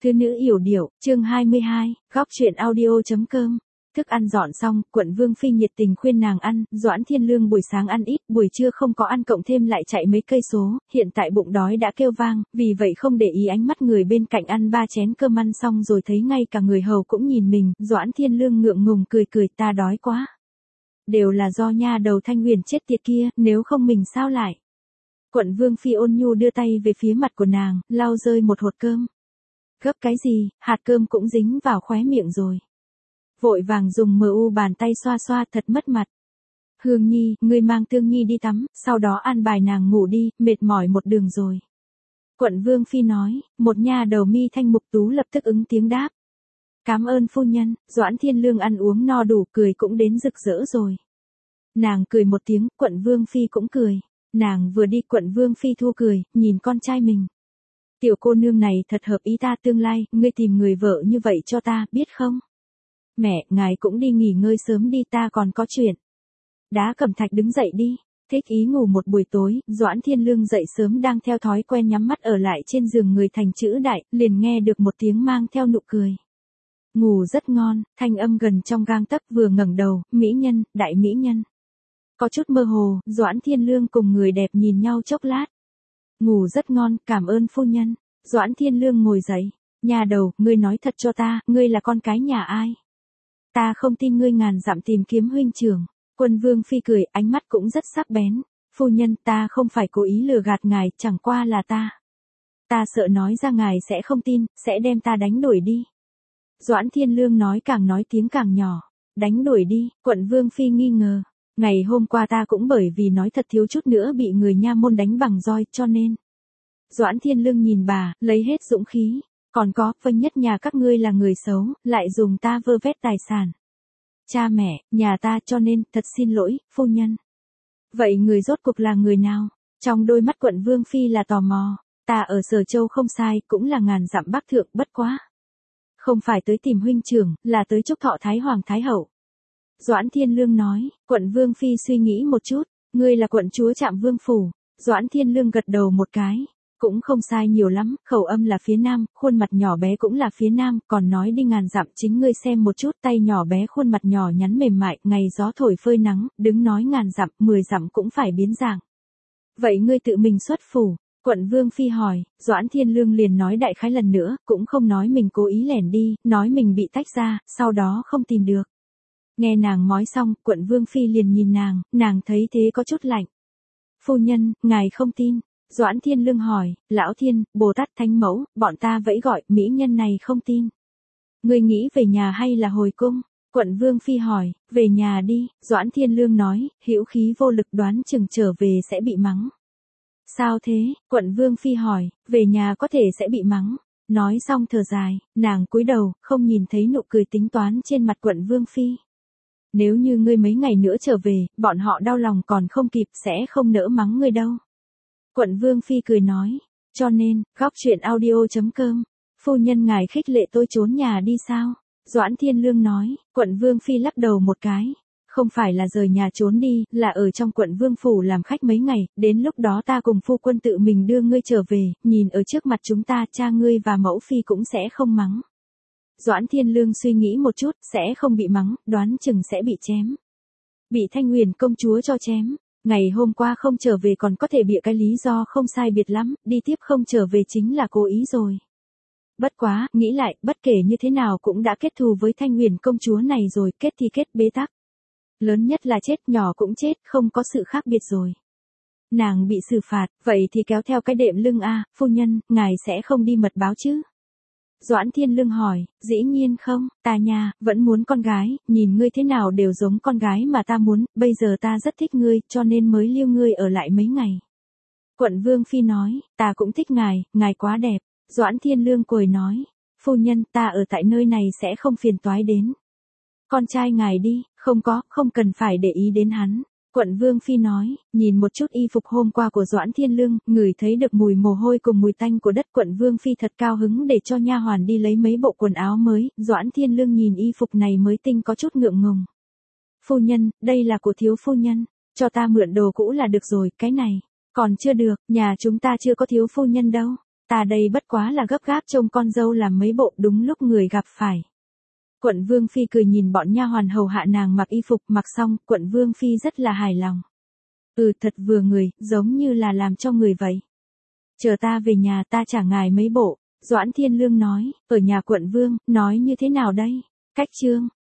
Thư nữ yểu điệu, chương 22, góc truyện audio.com. Thức ăn dọn xong, quận Vương Phi nhiệt tình khuyên nàng ăn, Doãn Thiên Lương buổi sáng ăn ít, buổi trưa không có ăn cộng thêm lại chạy mấy cây số, hiện tại bụng đói đã kêu vang, vì vậy không để ý ánh mắt người bên cạnh ăn 3 chén cơm ăn xong rồi thấy ngay cả người hầu cũng nhìn mình, Doãn Thiên Lương ngượng ngùng cười cười, ta đói quá. Đều là do nha đầu Thanh Huyền chết tiệt kia, nếu không mình sao lại. Quận Vương Phi ôn nhu đưa tay về phía mặt của nàng, lau rơi một hột cơm. Gấp cái gì, hạt cơm cũng dính vào khóe miệng rồi. Vội vàng dùng bàn tay xoa xoa thật mất mặt. Hương Nhi, ngươi mang Tương Nhi đi tắm, sau đó an bài nàng ngủ đi, mệt mỏi một đường rồi. Quận Vương Phi nói, một nha đầu mi thanh mục tú lập tức ứng tiếng đáp. Cảm ơn phu nhân, Doãn Thiên Lương ăn uống no đủ cười cũng đến rực rỡ rồi. Nàng cười một tiếng, Quận Vương Phi cũng cười. Nàng vừa đi Quận Vương Phi thu cười, nhìn con trai mình. Tiểu cô nương này thật hợp ý ta tương lai, ngươi tìm người vợ như vậy cho ta, biết không? Mẹ, ngài cũng đi nghỉ ngơi sớm đi, ta còn có chuyện. Đá Cẩm Thạch đứng dậy đi, thích ý ngủ một buổi tối, Doãn Thiên Lương dậy sớm đang theo thói quen nhắm mắt ở lại trên giường người thành chữ đại, liền nghe được một tiếng mang theo nụ cười. Ngủ rất ngon, thanh âm gần trong gang tấc, vừa ngẩng đầu, mỹ nhân, đại mỹ nhân. Có chút mơ hồ, Doãn Thiên Lương cùng người đẹp nhìn nhau chốc lát. Ngủ rất ngon, cảm ơn phu nhân. Doãn Thiên Lương ngồi dậy. Nhà đầu, ngươi nói thật cho ta, ngươi là con cái nhà ai? Ta không tin ngươi ngàn dặm tìm kiếm huynh trưởng. Quân Vương Phi cười, ánh mắt cũng rất sắc bén. Phu nhân, ta không phải cố ý lừa gạt ngài, chẳng qua là ta. Ta sợ nói ra ngài sẽ không tin, sẽ đem ta đánh đuổi đi. Doãn Thiên Lương nói càng nói tiếng càng nhỏ. Đánh đuổi đi, Quận Vương Phi nghi ngờ. Ngày hôm qua ta cũng bởi vì nói thật thiếu chút nữa bị người nha môn đánh bằng roi, cho nên. Doãn Thiên Lương nhìn bà, lấy hết dũng khí. Còn có, vâng, nhất nhà các ngươi là người xấu, lại dùng ta vơ vét tài sản. Cha mẹ, nhà ta, cho nên, thật xin lỗi, phu nhân. Vậy người rốt cuộc là người nào? Trong đôi mắt Quận Vương Phi là tò mò. Ta ở Sở Châu không sai, cũng là ngàn dặm bắc thượng, bất quá. Không phải tới tìm huynh trưởng, là tới chúc thọ Thái Hoàng Thái Hậu. Doãn Thiên Lương nói, Quận Vương Phi suy nghĩ một chút, ngươi là quận chúa Trạm Vương Phủ. Doãn Thiên Lương gật đầu một cái, cũng không sai nhiều lắm, khẩu âm là phía nam, khuôn mặt nhỏ bé cũng là phía nam, còn nói đi ngàn dặm chính ngươi xem một chút, tay nhỏ bé khuôn mặt nhỏ nhắn mềm mại, ngày gió thổi phơi nắng, đứng nói ngàn dặm, 10 dặm cũng phải biến dạng. Vậy ngươi tự mình xuất phủ? Quận Vương Phi hỏi, Doãn Thiên Lương liền nói đại khái lần nữa, cũng không nói mình cố ý lẻn đi, nói mình bị tách ra, sau đó không tìm được. Nghe nàng nói xong, Quận Vương Phi liền nhìn nàng thấy thế có chút lạnh. Phu nhân, ngài không tin. Doãn Thiên Lương hỏi, Lão Thiên, Bồ Tát Thánh Mẫu, bọn ta vẫy gọi, mỹ nhân này không tin. Ngươi nghĩ về nhà hay là hồi cung? Quận Vương Phi hỏi, về nhà đi, Doãn Thiên Lương nói, hữu khí vô lực đoán chừng trở về sẽ bị mắng. Sao thế? Quận Vương Phi hỏi, về nhà có thể sẽ bị mắng. Nói xong thở dài, nàng cúi đầu, không nhìn thấy nụ cười tính toán trên mặt Quận Vương Phi. Nếu như ngươi mấy ngày nữa trở về, bọn họ đau lòng còn không kịp, sẽ không nỡ mắng ngươi đâu. Quận Vương Phi cười nói, cho nên, góc truyện audio.com, phu nhân ngài khích lệ tôi trốn nhà đi sao? Doãn Thiên Lương nói, Quận Vương Phi lắc đầu một cái, không phải là rời nhà trốn đi, là ở trong Quận Vương Phủ làm khách mấy ngày, đến lúc đó ta cùng phu quân tự mình đưa ngươi trở về, nhìn ở trước mặt chúng ta, cha ngươi và mẫu phi cũng sẽ không mắng. Doãn Thiên Lương suy nghĩ một chút, sẽ không bị mắng, đoán chừng sẽ bị chém. Bị Thanh Huyền công chúa cho chém. Ngày hôm qua không trở về còn có thể bịa cái lý do không sai biệt lắm, đi tiếp không trở về chính là cố ý rồi. Bất quá, nghĩ lại, bất kể như thế nào cũng đã kết thù với Thanh Huyền công chúa này rồi, kết thì kết bế tắc. Lớn nhất là chết, nhỏ cũng chết, không có sự khác biệt rồi. Nàng bị xử phạt, vậy thì kéo theo cái đệm lưng a, phu nhân, ngài sẽ không đi mật báo chứ? Doãn Thiên Lương hỏi, dĩ nhiên không, ta nha, vẫn muốn con gái, nhìn ngươi thế nào đều giống con gái mà ta muốn, bây giờ ta rất thích ngươi, cho nên mới lưu ngươi ở lại mấy ngày. Quận Vương Phi nói, ta cũng thích ngài quá đẹp. Doãn Thiên Lương cười nói, phu nhân, ta ở tại nơi này sẽ không phiền toái đến. Con trai ngài đi, không cần phải để ý đến hắn. Quận Vương Phi nói, nhìn một chút y phục hôm qua của Doãn Thiên Lương, ngửi thấy được mùi mồ hôi cùng mùi tanh của đất. Quận Vương Phi thật cao hứng để cho nha hoàn đi lấy mấy bộ quần áo mới, Doãn Thiên Lương nhìn y phục này mới tinh có chút ngượng ngùng. Phu nhân, đây là của thiếu phu nhân, cho ta mượn đồ cũ là được rồi, cái này, còn chưa được, nhà chúng ta chưa có thiếu phu nhân đâu. Ta đây bất quá là gấp gáp trông con dâu làm mấy bộ đúng lúc người gặp phải. Quận Vương Phi cười nhìn bọn nha hoàn hầu hạ nàng mặc y phục, mặc xong, Quận Vương Phi rất là hài lòng. Thật vừa người, giống như là làm cho người vậy. Chờ ta về nhà ta trả ngài mấy bộ, Doãn Thiên Lương nói, ở nhà Quận Vương, nói như thế nào đây? Cách chương.